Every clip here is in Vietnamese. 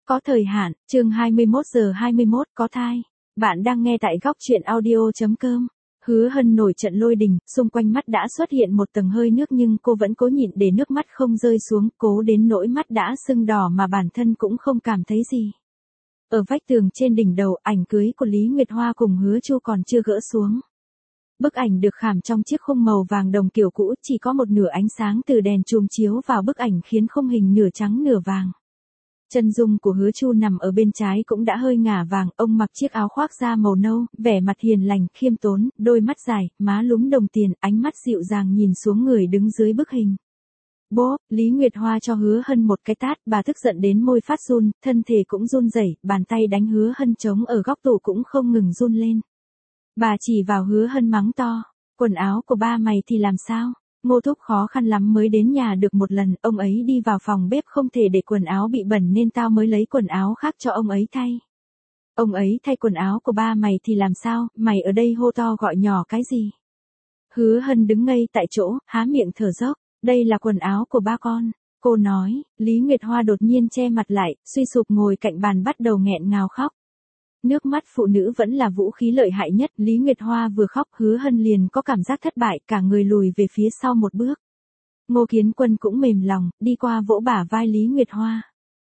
Có thời hạn, chương 21 giờ 21 có thai. Bạn đang nghe tại góc truyện audio.com. Hứa Hân nổi trận lôi đình, xung quanh mắt đã xuất hiện một tầng hơi nước nhưng cô vẫn cố nhịn để nước mắt không rơi xuống, cố đến nỗi mắt đã sưng đỏ mà bản thân cũng không cảm thấy gì. Ở vách tường trên đỉnh đầu, ảnh cưới của Lý Nguyệt Hoa cùng Hứa Chu còn chưa gỡ xuống. Bức ảnh được khảm trong chiếc khung màu vàng đồng kiểu cũ, chỉ có một nửa ánh sáng từ đèn chùm chiếu vào bức ảnh khiến khung hình nửa trắng nửa vàng. Chân dung của Hứa Chu nằm ở bên trái cũng đã hơi ngả vàng, ông mặc chiếc áo khoác da màu nâu, vẻ mặt hiền lành, khiêm tốn, đôi mắt dài, má lúm đồng tiền, ánh mắt dịu dàng nhìn xuống người đứng dưới bức hình. Bố, Lý Nguyệt Hoa cho Hứa Hân một cái tát, bà tức giận đến môi phát run, thân thể cũng run rẩy, bàn tay đánh Hứa Hân trống ở góc tủ cũng không ngừng run lên. Bà chỉ vào Hứa Hân mắng to, quần áo của ba mày thì làm sao? Ngô Thúc khó khăn lắm mới đến nhà được một lần, ông ấy đi vào phòng bếp không thể để quần áo bị bẩn nên tao mới lấy quần áo khác cho ông ấy thay. Ông ấy thay quần áo của ba mày thì làm sao, mày ở đây hô to gọi nhỏ cái gì? Hứa Hân đứng ngây tại chỗ, há miệng thở dốc, đây là quần áo của ba con. Cô nói, Lý Nguyệt Hoa đột nhiên che mặt lại, suy sụp ngồi cạnh bàn bắt đầu nghẹn ngào khóc. Nước mắt phụ nữ vẫn là vũ khí lợi hại nhất, Lý Nguyệt Hoa vừa khóc Hứa Hân liền có cảm giác thất bại, cả người lùi về phía sau một bước. Ngô Kiến Quân cũng mềm lòng, đi qua vỗ bả vai Lý Nguyệt Hoa.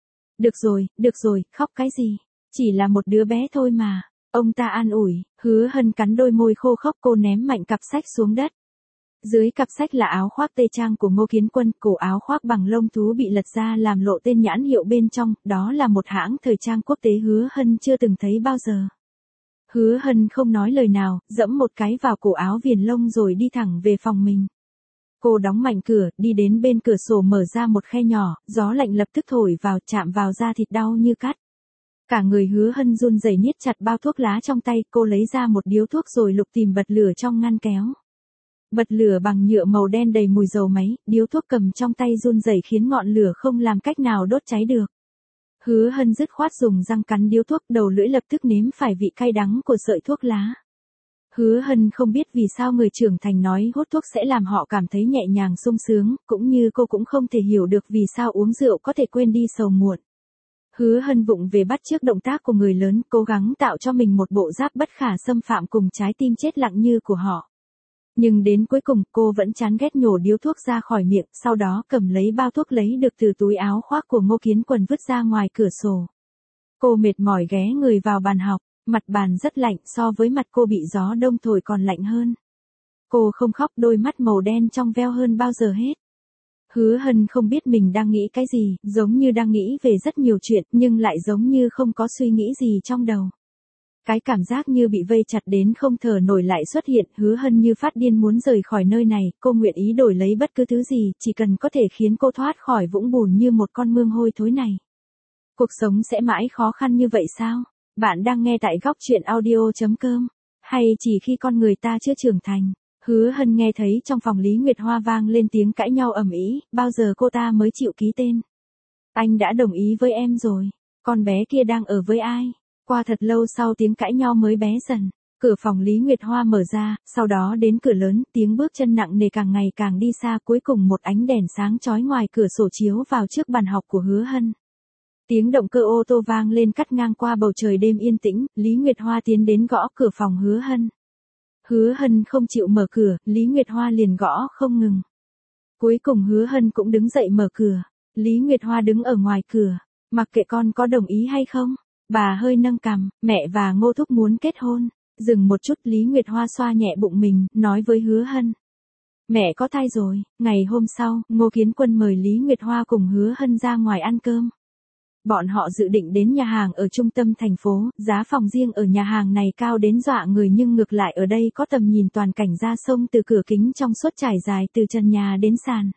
Được rồi, khóc cái gì? Chỉ là một đứa bé thôi mà. Ông ta an ủi, Hứa Hân cắn đôi môi khô khốc, cô ném mạnh cặp sách xuống đất. Dưới cặp sách là áo khoác tây trang của Ngô Kiến Quân, cổ áo khoác bằng lông thú bị lật ra làm lộ tên nhãn hiệu bên trong, đó là một hãng thời trang quốc tế Hứa Hân chưa từng thấy bao giờ. Hứa Hân không nói lời nào, dẫm một cái vào cổ áo viền lông rồi đi thẳng về phòng mình. Cô đóng mạnh cửa, đi đến bên cửa sổ mở ra một khe nhỏ, gió lạnh lập tức thổi vào, chạm vào da thịt đau như cắt. Cả người Hứa Hân run rẩy niết chặt bao thuốc lá trong tay, cô lấy ra một điếu thuốc rồi lục tìm bật lửa trong ngăn kéo. Bật lửa bằng nhựa màu đen đầy mùi dầu máy, điếu thuốc cầm trong tay run rẩy khiến ngọn lửa không làm cách nào đốt cháy được. Hứa Hân dứt khoát dùng răng cắn điếu thuốc, đầu lưỡi lập tức nếm phải vị cay đắng của sợi thuốc lá. Hứa Hân không biết vì sao người trưởng thành nói hút thuốc sẽ làm họ cảm thấy nhẹ nhàng sung sướng, cũng như cô cũng không thể hiểu được vì sao uống rượu có thể quên đi sầu muộn. Hứa Hân vụng về bắt chước động tác của người lớn, cố gắng tạo cho mình một bộ giáp bất khả xâm phạm cùng trái tim chết lặng như của họ. Nhưng đến cuối cùng cô vẫn chán ghét nhổ điếu thuốc ra khỏi miệng, sau đó cầm lấy bao thuốc lấy được từ túi áo khoác của Ngô Kiến Quân vứt ra ngoài cửa sổ. Cô mệt mỏi ghé người vào bàn học, mặt bàn rất lạnh, so với mặt cô bị gió đông thổi còn lạnh hơn. Cô không khóc, đôi mắt màu đen trong veo hơn bao giờ hết. Hứa Hân không biết mình đang nghĩ cái gì, giống như đang nghĩ về rất nhiều chuyện, nhưng lại giống như không có suy nghĩ gì trong đầu. Cái cảm giác như bị vây chặt đến không thở nổi lại xuất hiện, Hứa Hân như phát điên muốn rời khỏi nơi này, cô nguyện ý đổi lấy bất cứ thứ gì, chỉ cần có thể khiến cô thoát khỏi vũng bùn như một con mương hôi thối này. Cuộc sống sẽ mãi khó khăn như vậy sao? Bạn đang nghe tại góc truyện audio.com. Hay chỉ khi con người ta chưa trưởng thành? Hứa Hân nghe thấy trong phòng Lý Nguyệt Hoa vang lên tiếng cãi nhau ầm ĩ, bao giờ cô ta mới chịu ký tên? Anh đã đồng ý với em rồi, con bé kia đang ở với ai? Qua thật lâu sau tiếng cãi nhau mới bé dần, cửa phòng Lý Nguyệt Hoa mở ra, sau đó đến cửa lớn, tiếng bước chân nặng nề càng ngày càng đi xa, cuối cùng một ánh đèn sáng chói ngoài cửa sổ chiếu vào trước bàn học của Hứa Hân. Tiếng động cơ ô tô vang lên cắt ngang qua bầu trời đêm yên tĩnh, Lý Nguyệt Hoa tiến đến gõ cửa phòng Hứa Hân. Hứa Hân không chịu mở cửa, Lý Nguyệt Hoa liền gõ không ngừng. Cuối cùng Hứa Hân cũng đứng dậy mở cửa, Lý Nguyệt Hoa đứng ở ngoài cửa, mặc kệ con có đồng ý hay không. Bà hơi nâng cằm, mẹ và Ngô Thúc muốn kết hôn. Dừng một chút, Lý Nguyệt Hoa xoa nhẹ bụng mình, nói với Hứa Hân. Mẹ có thai rồi. Ngày hôm sau, Ngô Kiến Quân mời Lý Nguyệt Hoa cùng Hứa Hân ra ngoài ăn cơm. Bọn họ dự định đến nhà hàng ở trung tâm thành phố, giá phòng riêng ở nhà hàng này cao đến dọa người nhưng ngược lại ở đây có tầm nhìn toàn cảnh ra sông từ cửa kính trong suốt trải dài từ trần nhà đến sàn.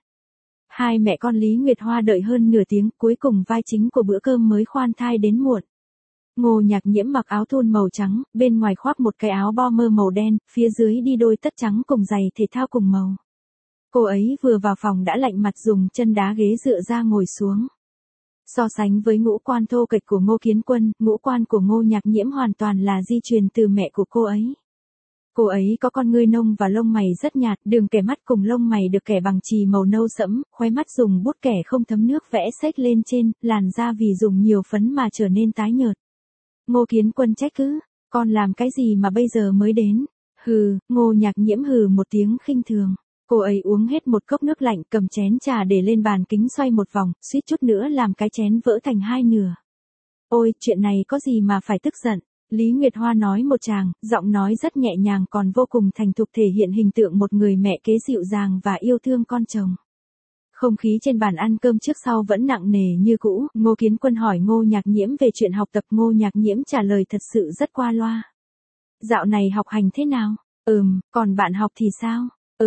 Hai mẹ con Lý Nguyệt Hoa đợi hơn nửa tiếng, cuối cùng vai chính của bữa cơm mới khoan thai đến muộn. Ngô Nhạc Nhiễm mặc áo thun màu trắng, bên ngoài khoác một cái áo bomber màu đen, phía dưới đi đôi tất trắng cùng giày thể thao cùng màu. Cô ấy vừa vào phòng đã lạnh mặt dùng chân đá ghế dựa ra ngồi xuống. So sánh với ngũ quan thô kệch của Ngô Kiến Quân, ngũ quan của Ngô Nhạc Nhiễm hoàn toàn là di truyền từ mẹ của cô ấy. Cô ấy có con ngươi nông và lông mày rất nhạt, đường kẻ mắt cùng lông mày được kẻ bằng chì màu nâu sẫm, khóe mắt dùng bút kẻ không thấm nước vẽ xếch lên trên, làn da vì dùng nhiều phấn mà trở nên tái nhợt. Ngô Kiến Quân trách cứ, con làm cái gì mà bây giờ mới đến? Hừ, Ngô Nhạc Nhiễm hừ một tiếng khinh thường. Cô ấy uống hết một cốc nước lạnh, cầm chén trà để lên bàn kính xoay một vòng, suýt chút nữa làm cái chén vỡ thành hai nửa. Ôi, chuyện này có gì mà phải tức giận? Lý Nguyệt Hoa nói một tràng, giọng nói rất nhẹ nhàng còn vô cùng thành thục, thể hiện hình tượng một người mẹ kế dịu dàng và yêu thương con chồng. Không khí trên bàn ăn cơm trước sau vẫn nặng nề như cũ, Ngô Kiến Quân hỏi Ngô Nhạc Nhiễm về chuyện học tập, Ngô Nhạc Nhiễm trả lời thật sự rất qua loa. Dạo này học hành thế nào? Còn bạn học thì sao?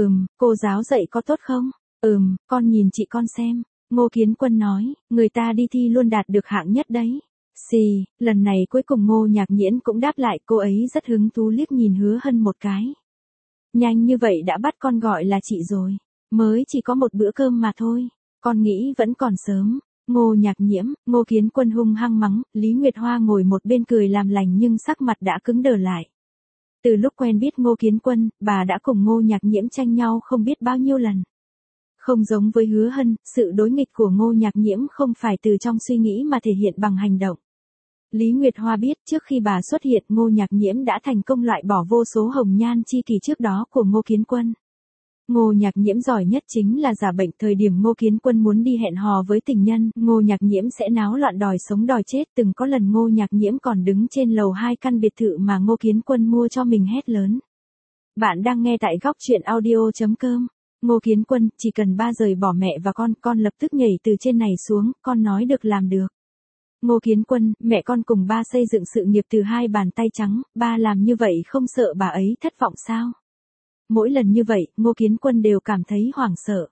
Cô giáo dạy có tốt không? Con nhìn chị con xem. Ngô Kiến Quân nói, người ta đi thi luôn đạt được hạng nhất đấy. Xì, lần này cuối cùng Ngô Nhạc Nhiễm cũng đáp lại, cô ấy rất hứng thú liếc nhìn Hứa Hân một cái. Nhanh như vậy đã bắt con gọi là chị rồi. Mới chỉ có một bữa cơm mà thôi. Con nghĩ vẫn còn sớm. Ngô Nhạc Nhiễm, Ngô Kiến Quân hung hăng mắng, Lý Nguyệt Hoa ngồi một bên cười làm lành nhưng sắc mặt đã cứng đờ lại. Từ lúc quen biết Ngô Kiến Quân, bà đã cùng Ngô Nhạc Nhiễm tranh nhau không biết bao nhiêu lần. Không giống với Hứa Hân, sự đối nghịch của Ngô Nhạc Nhiễm không phải từ trong suy nghĩ mà thể hiện bằng hành động. Lý Nguyệt Hoa biết trước khi bà xuất hiện, Ngô Nhạc Nhiễm đã thành công loại bỏ vô số hồng nhan chi kỷ trước đó của Ngô Kiến Quân. Ngô Nhạc Nhiễm giỏi nhất chính là giả bệnh, thời điểm Ngô Kiến Quân muốn đi hẹn hò với tình nhân, Ngô Nhạc Nhiễm sẽ náo loạn đòi sống đòi chết, từng có lần Ngô Nhạc Nhiễm còn đứng trên lầu 2 căn biệt thự mà Ngô Kiến Quân mua cho mình hét lớn. Bạn đang nghe tại góc truyện audio.com. Ngô Kiến Quân, chỉ cần ba rời bỏ mẹ và con lập tức nhảy từ trên này xuống, con nói được làm được. Ngô Kiến Quân, mẹ con cùng ba xây dựng sự nghiệp từ hai bàn tay trắng, ba làm như vậy không sợ bà ấy thất vọng sao? Mỗi lần như vậy, Ngô Kiến Quân đều cảm thấy hoảng sợ.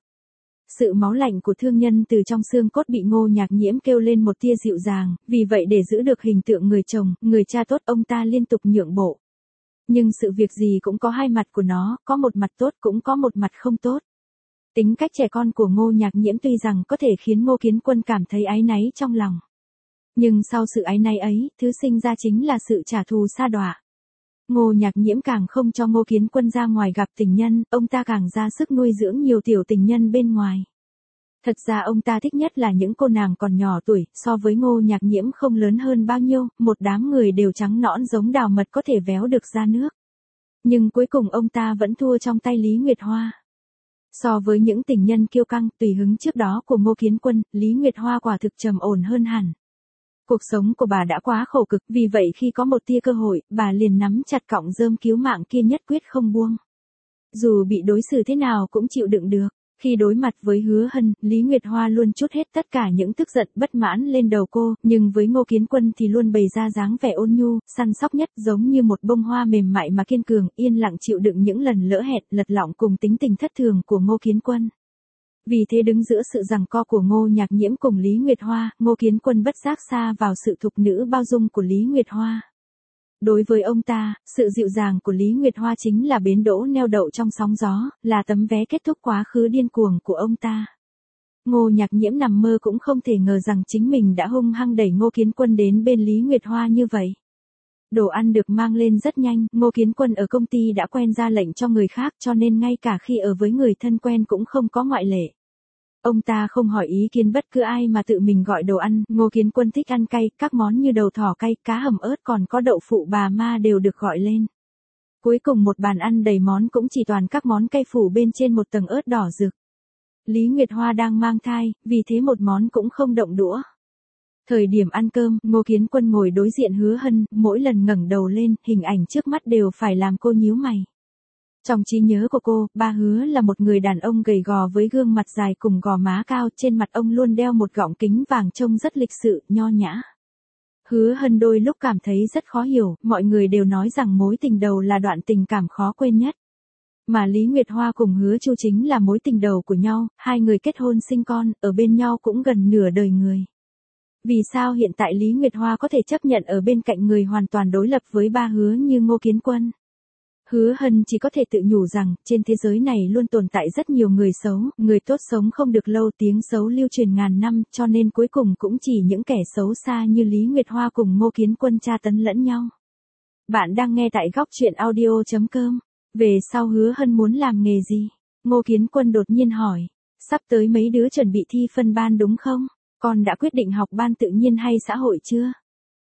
Sự máu lạnh của thương nhân từ trong xương cốt bị Ngô Nhạc Nhiễm kêu lên một tia dịu dàng, vì vậy để giữ được hình tượng người chồng, người cha tốt, ông ta liên tục nhượng bộ. Nhưng sự việc gì cũng có hai mặt của nó, có một mặt tốt cũng có một mặt không tốt. Tính cách trẻ con của Ngô Nhạc Nhiễm tuy rằng có thể khiến Ngô Kiến Quân cảm thấy áy náy trong lòng. Nhưng sau sự áy náy ấy, thứ sinh ra chính là sự trả thù sa đọa. Ngô Nhạc Nhiễm càng không cho Ngô Kiến Quân ra ngoài gặp tình nhân, ông ta càng ra sức nuôi dưỡng nhiều tiểu tình nhân bên ngoài. Thật ra ông ta thích nhất là những cô nàng còn nhỏ tuổi, so với Ngô Nhạc Nhiễm không lớn hơn bao nhiêu, một đám người đều trắng nõn giống đào mật có thể véo được ra nước. Nhưng cuối cùng ông ta vẫn thua trong tay Lý Nguyệt Hoa. So với những tình nhân kiêu căng, tùy hứng trước đó của Ngô Kiến Quân, Lý Nguyệt Hoa quả thực trầm ổn hơn hẳn. Cuộc sống của bà đã quá khổ cực, vì vậy khi có một tia cơ hội, bà liền nắm chặt cọng rơm cứu mạng kia nhất quyết không buông. Dù bị đối xử thế nào cũng chịu đựng được. Khi đối mặt với Hứa Hân, Lý Nguyệt Hoa luôn trút hết tất cả những tức giận bất mãn lên đầu cô, nhưng với Ngô Kiến Quân thì luôn bày ra dáng vẻ ôn nhu, săn sóc nhất, giống như một bông hoa mềm mại mà kiên cường, yên lặng chịu đựng những lần lỡ hẹn, lật lọng cùng tính tình thất thường của Ngô Kiến Quân. Vì thế đứng giữa sự giằng co của Ngô Nhạc Nhiễm cùng Lý Nguyệt Hoa, Ngô Kiến Quân bất giác xa vào sự thục nữ bao dung của Lý Nguyệt Hoa. Đối với ông ta, sự dịu dàng của Lý Nguyệt Hoa chính là bến đỗ neo đậu trong sóng gió, là tấm vé kết thúc quá khứ điên cuồng của ông ta. Ngô Nhạc Nhiễm nằm mơ cũng không thể ngờ rằng chính mình đã hung hăng đẩy Ngô Kiến Quân đến bên Lý Nguyệt Hoa như vậy. Đồ ăn được mang lên rất nhanh, Ngô Kiến Quân ở công ty đã quen ra lệnh cho người khác, cho nên ngay cả khi ở với người thân quen cũng không có ngoại lệ. Ông ta không hỏi ý kiến bất cứ ai mà tự mình gọi đồ ăn, Ngô Kiến Quân thích ăn cay, các món như đầu thỏ cay, cá hầm ớt còn có đậu phụ bà ma đều được gọi lên. Cuối cùng một bàn ăn đầy món cũng chỉ toàn các món cay phủ bên trên một tầng ớt đỏ rực. Lý Nguyệt Hoa đang mang thai, vì thế một món cũng không động đũa. Thời điểm ăn cơm, Ngô Kiến Quân ngồi đối diện Hứa Hân, mỗi lần ngẩng đầu lên, hình ảnh trước mắt đều phải làm cô nhíu mày. Trong trí nhớ của cô, ba Hứa là một người đàn ông gầy gò với gương mặt dài cùng gò má cao, trên mặt ông luôn đeo một gọng kính vàng trông rất lịch sự, nho nhã. Hứa Hân đôi lúc cảm thấy rất khó hiểu, mọi người đều nói rằng mối tình đầu là đoạn tình cảm khó quên nhất. Mà Lý Nguyệt Hoa cùng Hứa Chu chính là mối tình đầu của nhau, hai người kết hôn sinh con, ở bên nhau cũng gần nửa đời người. Vì sao hiện tại Lý Nguyệt Hoa có thể chấp nhận ở bên cạnh người hoàn toàn đối lập với ba Hứa như Ngô Kiến Quân? Hứa Hân chỉ có thể tự nhủ rằng, trên thế giới này luôn tồn tại rất nhiều người xấu, người tốt sống không được lâu, tiếng xấu lưu truyền ngàn năm, cho nên cuối cùng cũng chỉ những kẻ xấu xa như Lý Nguyệt Hoa cùng Ngô Kiến Quân tra tấn lẫn nhau. Bạn đang nghe tại góc truyện audio.com. Về sau Hứa Hân muốn làm nghề gì? Ngô Kiến Quân đột nhiên hỏi. Sắp tới mấy đứa chuẩn bị thi phân ban đúng không? Con đã quyết định học ban tự nhiên hay xã hội chưa?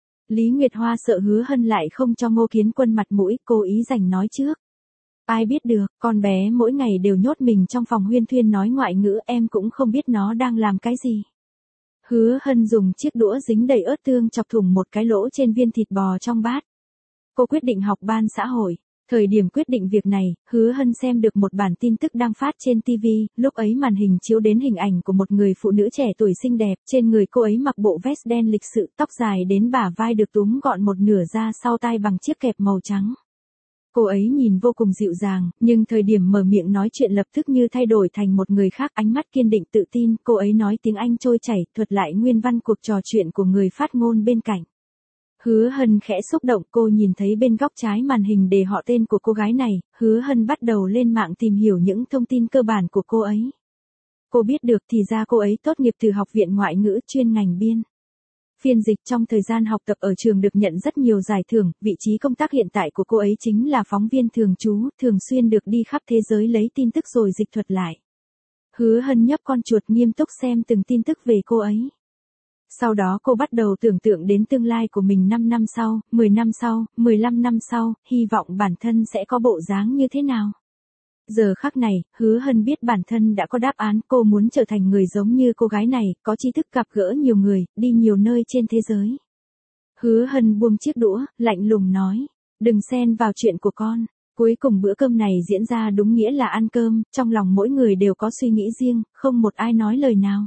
Lý Nguyệt Hoa sợ Hứa Hân lại không cho Ngô Kiến Quân mặt mũi, cố ý giành nói trước. Ai biết được, con bé mỗi ngày đều nhốt mình trong phòng huyên thuyên nói ngoại ngữ, em cũng không biết nó đang làm cái gì. Hứa Hân dùng chiếc đũa dính đầy ớt tương chọc thủng một cái lỗ trên viên thịt bò trong bát. Cô quyết định học ban xã hội. Thời điểm quyết định việc này, Hứa Hân xem được một bản tin tức đang phát trên TV, lúc ấy màn hình chiếu đến hình ảnh của một người phụ nữ trẻ tuổi xinh đẹp, trên người cô ấy mặc bộ vest đen lịch sự, tóc dài đến bả vai được túm gọn một nửa ra sau tai bằng chiếc kẹp màu trắng. Cô ấy nhìn vô cùng dịu dàng, nhưng thời điểm mở miệng nói chuyện lập tức như thay đổi thành một người khác, ánh mắt kiên định tự tin, cô ấy nói tiếng Anh trôi chảy, thuật lại nguyên văn cuộc trò chuyện của người phát ngôn bên cạnh. Hứa Hân khẽ xúc động, cô nhìn thấy bên góc trái màn hình đề họ tên của cô gái này, Hứa Hân bắt đầu lên mạng tìm hiểu những thông tin cơ bản của cô ấy. Cô biết được thì ra cô ấy tốt nghiệp từ Học viện Ngoại ngữ chuyên ngành biên phiên dịch, trong thời gian học tập ở trường được nhận rất nhiều giải thưởng, vị trí công tác hiện tại của cô ấy chính là phóng viên thường trú, thường xuyên được đi khắp thế giới lấy tin tức rồi dịch thuật lại. Hứa Hân nhấp con chuột nghiêm túc xem từng tin tức về cô ấy. Sau đó cô bắt đầu tưởng tượng đến tương lai của mình 5 năm sau, 10 năm sau, 15 năm sau, hy vọng bản thân sẽ có bộ dáng như thế nào. Giờ khắc này, Hứa Hân biết bản thân đã có đáp án, cô muốn trở thành người giống như cô gái này, có tri thức, gặp gỡ nhiều người, đi nhiều nơi trên thế giới. Hứa Hân buông chiếc đũa, lạnh lùng nói, đừng xen vào chuyện của con. Cuối cùng bữa cơm này diễn ra đúng nghĩa là ăn cơm, trong lòng mỗi người đều có suy nghĩ riêng, không một ai nói lời nào.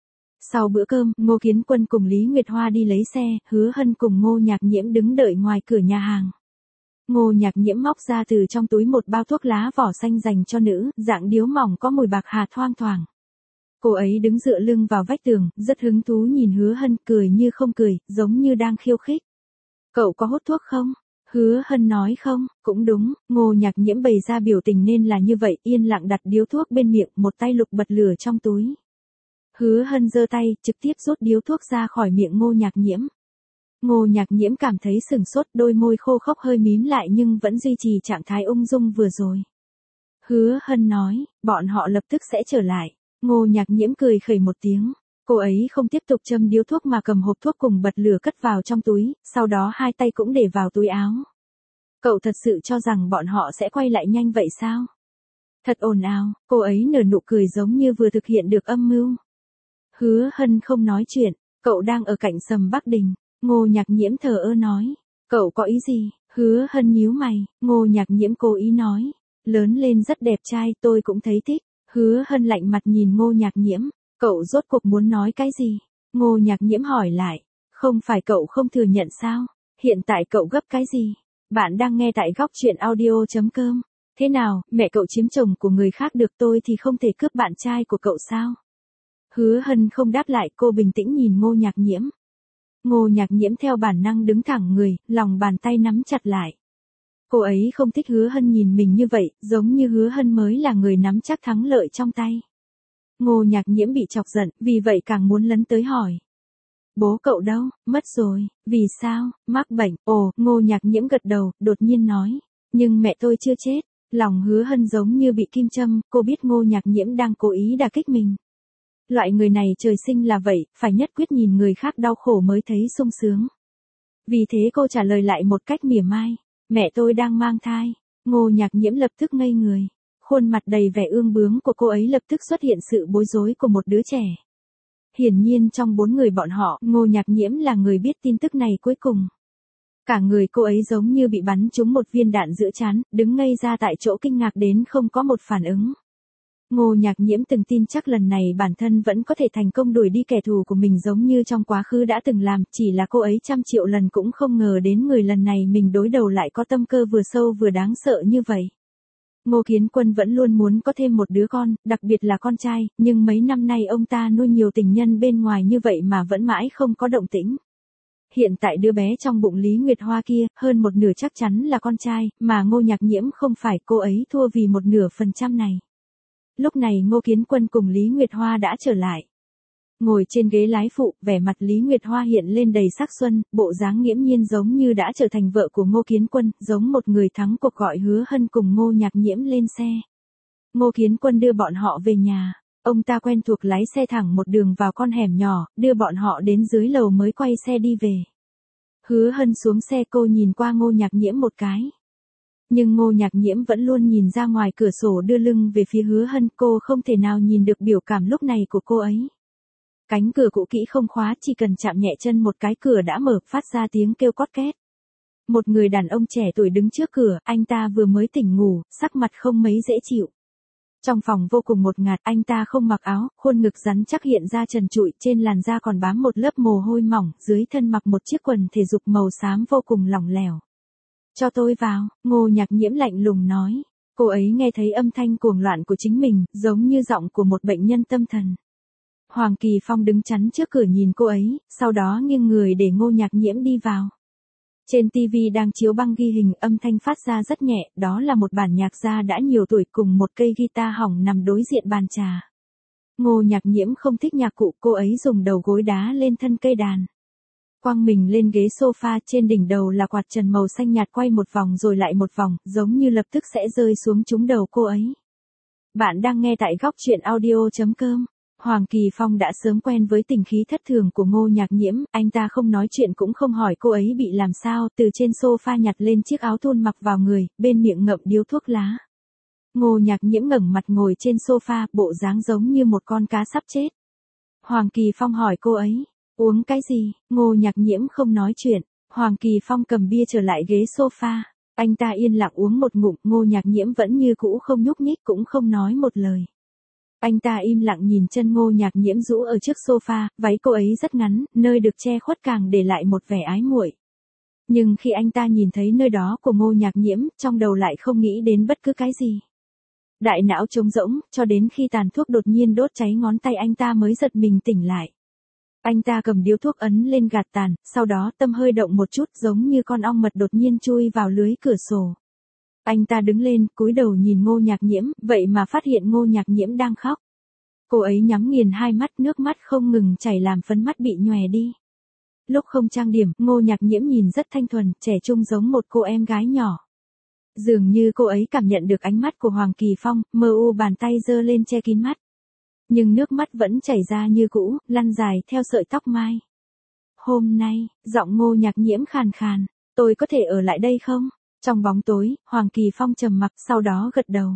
Sau bữa cơm, Ngô Kiến Quân cùng Lý Nguyệt Hoa đi lấy xe, Hứa Hân cùng Ngô Nhạc Nhiễm đứng đợi ngoài cửa nhà hàng. Ngô Nhạc Nhiễm móc ra từ trong túi một bao thuốc lá vỏ xanh dành cho nữ, dạng điếu mỏng có mùi bạc hà thoang thoảng. Cô ấy đứng dựa lưng vào vách tường, rất hứng thú nhìn Hứa Hân, cười như không cười, giống như đang khiêu khích. Cậu có hút thuốc không? Hứa Hân nói không, cũng đúng, Ngô Nhạc Nhiễm bày ra biểu tình nên là như vậy, yên lặng đặt điếu thuốc bên miệng, một tay lục bật lửa trong túi. Hứa Hân giơ tay, trực tiếp rút điếu thuốc ra khỏi miệng Ngô Nhạc Nhiễm. Ngô Nhạc Nhiễm cảm thấy sừng sốt, đôi môi khô khốc hơi mím lại nhưng vẫn duy trì trạng thái ung dung vừa rồi. Hứa Hân nói, bọn họ lập tức sẽ trở lại. Ngô Nhạc Nhiễm cười khẩy một tiếng. Cô ấy không tiếp tục châm điếu thuốc mà cầm hộp thuốc cùng bật lửa cất vào trong túi, sau đó hai tay cũng để vào túi áo. Cậu thật sự cho rằng bọn họ sẽ quay lại nhanh vậy sao? Thật ồn ào, cô ấy nở nụ cười giống như vừa thực hiện được âm mưu. Hứa Hân không nói chuyện, cậu đang ở cạnh Sầm Bắc Đình. Ngô Nhạc Nhiễm thờ ơ nói, cậu có ý gì? Hứa Hân nhíu mày, Ngô Nhạc Nhiễm cố ý nói, lớn lên rất đẹp trai, tôi cũng thấy thích. Hứa Hân lạnh mặt nhìn Ngô Nhạc Nhiễm, cậu rốt cuộc muốn nói cái gì? Ngô Nhạc Nhiễm hỏi lại, không phải cậu không thừa nhận sao? Hiện tại cậu gấp cái gì? Bạn đang nghe tại góc truyện audio.com. Thế nào, mẹ cậu chiếm chồng của người khác được, tôi thì không thể cướp bạn trai của cậu sao? Hứa Hân không đáp lại, cô bình tĩnh nhìn Ngô Nhạc Nhiễm. Ngô Nhạc Nhiễm theo bản năng đứng thẳng người, lòng bàn tay nắm chặt lại. Cô ấy không thích Hứa Hân nhìn mình như vậy, giống như Hứa Hân mới là người nắm chắc thắng lợi trong tay. Ngô Nhạc Nhiễm bị chọc giận, vì vậy càng muốn lấn tới hỏi. Bố cậu đâu, mất rồi, vì sao, mắc bệnh, ồ, Ngô Nhạc Nhiễm gật đầu, đột nhiên nói. Nhưng mẹ tôi chưa chết, lòng Hứa Hân giống như bị kim châm, cô biết Ngô Nhạc Nhiễm đang cố ý đả kích mình. Loại người này trời sinh là vậy, phải nhất quyết nhìn người khác đau khổ mới thấy sung sướng. Vì thế cô trả lời lại một cách mỉa mai. Mẹ tôi đang mang thai. Ngô Nhạc Nhiễm lập tức ngây người. Khuôn mặt đầy vẻ ương bướng của cô ấy lập tức xuất hiện sự bối rối của một đứa trẻ. Hiển nhiên trong 4 người bọn họ, Ngô Nhạc Nhiễm là người biết tin tức này cuối cùng. Cả người cô ấy giống như bị bắn trúng một viên đạn giữa trán, đứng ngây ra tại chỗ kinh ngạc đến không có một phản ứng. Ngô Nhạc Nhiễm từng tin chắc lần này bản thân vẫn có thể thành công đuổi đi kẻ thù của mình giống như trong quá khứ đã từng làm, chỉ là cô ấy trăm triệu lần cũng không ngờ đến người lần này mình đối đầu lại có tâm cơ vừa sâu vừa đáng sợ như vậy. Ngô Kiến Quân vẫn luôn muốn có thêm một đứa con, đặc biệt là con trai, nhưng mấy năm nay ông ta nuôi nhiều tình nhân bên ngoài như vậy mà vẫn mãi không có động tĩnh. Hiện tại đứa bé trong bụng Lý Nguyệt Hoa kia, hơn một nửa chắc chắn là con trai, mà Ngô Nhạc Nhiễm không phải, cô ấy thua vì 1/2% này. Lúc này Ngô Kiến Quân cùng Lý Nguyệt Hoa đã trở lại. Ngồi trên ghế lái phụ, vẻ mặt Lý Nguyệt Hoa hiện lên đầy sắc xuân, bộ dáng nghiễm nhiên giống như đã trở thành vợ của Ngô Kiến Quân, giống một người thắng cuộc gọi Hứa Hân cùng Ngô Nhạc Nhiễm lên xe. Ngô Kiến Quân đưa bọn họ về nhà. Ông ta quen thuộc lái xe thẳng một đường vào con hẻm nhỏ, đưa bọn họ đến dưới lầu mới quay xe đi về. Hứa Hân xuống xe, cô nhìn qua Ngô Nhạc Nhiễm một cái. Nhưng Ngô Nhạc Nhiễm vẫn luôn nhìn ra ngoài cửa sổ đưa lưng về phía Hứa Hân, cô không thể nào nhìn được biểu cảm lúc này của cô ấy. Cánh cửa cũ kỹ không khóa, chỉ cần chạm nhẹ chân một cái cửa đã mở, phát ra tiếng kêu cót két. Một người đàn ông trẻ tuổi đứng trước cửa, anh ta vừa mới tỉnh ngủ, sắc mặt không mấy dễ chịu. Trong phòng vô cùng ngột ngạt, anh ta không mặc áo, khuôn ngực rắn chắc hiện ra trần trụi, trên làn da còn bám một lớp mồ hôi mỏng, dưới thân mặc một chiếc quần thể dục màu xám vô cùng lỏng lẻo. Cho tôi vào, Ngô Nhạc Nhiễm lạnh lùng nói. Cô ấy nghe thấy âm thanh cuồng loạn của chính mình, giống như giọng của một bệnh nhân tâm thần. Hoàng Kỳ Phong đứng chắn trước cửa nhìn cô ấy, sau đó nghiêng người để Ngô Nhạc Nhiễm đi vào. Trên TV đang chiếu băng ghi hình, âm thanh phát ra rất nhẹ, đó là một bản nhạc gia đã nhiều tuổi cùng một cây guitar hỏng nằm đối diện bàn trà. Ngô Nhạc Nhiễm không thích nhạc cụ, cô ấy dùng đầu gối đá lên thân cây đàn. Quăng mình lên ghế sofa, trên đỉnh đầu là quạt trần màu xanh nhạt quay một vòng rồi lại một vòng, giống như lập tức sẽ rơi xuống trúng đầu cô ấy. Bạn đang nghe tại góc truyện audio.com. Hoàng Kỳ Phong đã sớm quen với tình khí thất thường của Ngô Nhạc Nhiễm, anh ta không nói chuyện cũng không hỏi cô ấy bị làm sao, từ trên sofa nhặt lên chiếc áo thun mặc vào người, bên miệng ngậm điếu thuốc lá. Ngô Nhạc Nhiễm ngẩng mặt ngồi trên sofa, bộ dáng giống như một con cá sắp chết. Hoàng Kỳ Phong hỏi cô ấy, uống cái gì? Ngô Nhạc Nhiễm không nói chuyện. Hoàng Kỳ Phong cầm bia trở lại ghế sofa. Anh ta yên lặng uống một ngụm, Ngô Nhạc Nhiễm vẫn như cũ không nhúc nhích cũng không nói một lời. Anh ta im lặng nhìn chân Ngô Nhạc Nhiễm rũ ở trước sofa, váy cô ấy rất ngắn, nơi được che khuất càng để lại một vẻ ái muội. Nhưng khi anh ta nhìn thấy nơi đó của Ngô Nhạc Nhiễm, trong đầu lại không nghĩ đến bất cứ cái gì. Đại não trống rỗng, cho đến khi tàn thuốc đột nhiên đốt cháy ngón tay anh ta mới giật mình tỉnh lại. Anh ta cầm điếu thuốc ấn lên gạt tàn, sau đó tâm hơi động một chút giống như con ong mật đột nhiên chui vào lưới cửa sổ. Anh ta đứng lên, cúi đầu nhìn Ngô Nhạc Nhiễm, vậy mà phát hiện Ngô Nhạc Nhiễm đang khóc. Cô ấy nhắm nghiền hai mắt, nước mắt không ngừng chảy làm phấn mắt bị nhòe đi. Lúc không trang điểm, Ngô Nhạc Nhiễm nhìn rất thanh thuần, trẻ trung giống một cô em gái nhỏ. Dường như cô ấy cảm nhận được ánh mắt của Hoàng Kỳ Phong, mờ u bàn tay giơ lên che kín mắt. Nhưng nước mắt vẫn chảy ra như cũ, lăn dài theo sợi tóc mai. Hôm nay, giọng Ngô Nhạc Nhiễm khàn khàn, tôi có thể ở lại đây không? Trong bóng tối, Hoàng Kỳ Phong trầm mặc, sau đó gật đầu.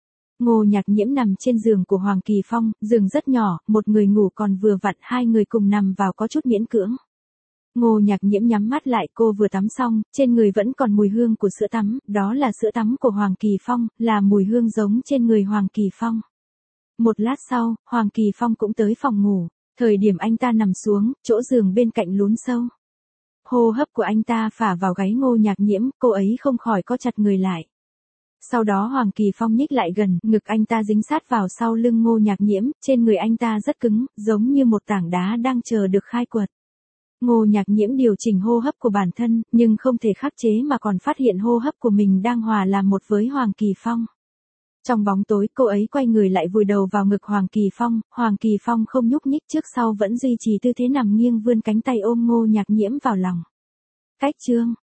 Ngô Nhạc Nhiễm nằm trên giường của Hoàng Kỳ Phong, giường rất nhỏ, một người ngủ còn vừa vặn, hai người cùng nằm vào có chút miễn cưỡng. Ngô Nhạc Nhiễm nhắm mắt lại, cô vừa tắm xong, trên người vẫn còn mùi hương của sữa tắm, đó là sữa tắm của Hoàng Kỳ Phong, là mùi hương giống trên người Hoàng Kỳ Phong. Một lát sau, Hoàng Kỳ Phong cũng tới phòng ngủ, thời điểm anh ta nằm xuống, chỗ giường bên cạnh lún sâu. Hô hấp của anh ta phả vào gáy Ngô Nhạc Nhiễm, cô ấy không khỏi co chặt người lại. Sau đó Hoàng Kỳ Phong nhích lại gần, ngực anh ta dính sát vào sau lưng Ngô Nhạc Nhiễm, trên người anh ta rất cứng, giống như một tảng đá đang chờ được khai quật. Ngô Nhạc Nhiễm điều chỉnh hô hấp của bản thân, nhưng không thể khắc chế mà còn phát hiện hô hấp của mình đang hòa làm một với Hoàng Kỳ Phong. Trong bóng tối, cô ấy quay người lại vùi đầu vào ngực Hoàng Kỳ Phong không nhúc nhích, trước sau vẫn duy trì tư thế nằm nghiêng, vươn cánh tay ôm Ngô Nhạc Nhiễm vào lòng. Cách chương